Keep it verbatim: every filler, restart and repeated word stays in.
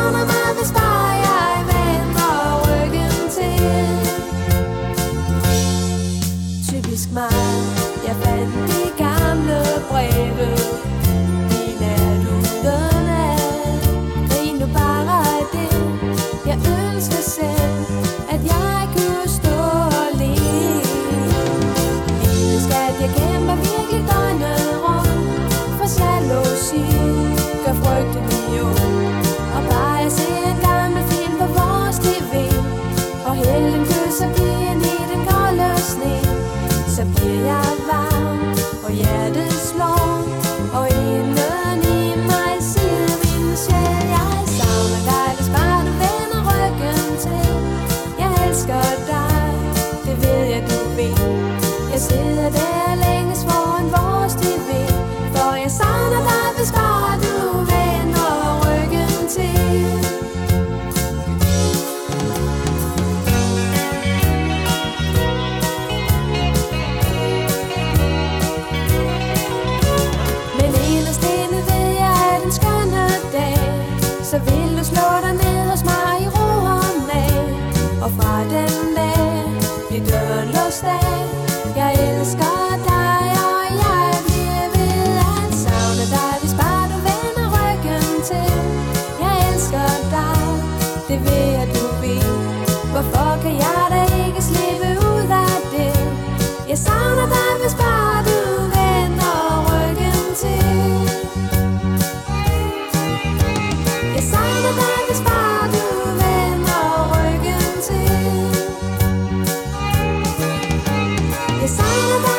savner mig, hvis bare jeg vender ryggen til. Typisk mig, jeg fandt de gamle breve. Din er du den af. Rig nu bare af det. Jeg ønsker selv, at jeg kunne stå alene. Lille skat, jeg kæmper virkelig døgnet rundt. For jalousi gør frygten i ondt. Og bare jeg ser en gammel film på vores tv, og helgen kysser pigen i den kolde sne, så bliver jeg varm, og hjertet slår, og inden i mig siger min sjæl, jeg savner dig, hvis bare du vender ryggen til. Jeg elsker dig, det ved jeg du ved. Jeg sidder der længes foran vores tv, for jeg savner dig, hvis bare du vender ryggen til. Men inderst inde ved jeg, at en skønne dag, så vil du slå dig ned hos mig i ro og mag. Og fra den dag bliver døren låst af. Jeg elsker dig, og jeg bliver ved at savne dig, hvis bare du vender ryggen til. Jeg elsker dig, det ved jeg du ved. Hvorfor kan jeg da ikke slippe ud af det? Jeg savner dig, hvis bare du vender ryggen til. Jeg savner dig, hvis bare du vender ryggen til. Jeg savner dig.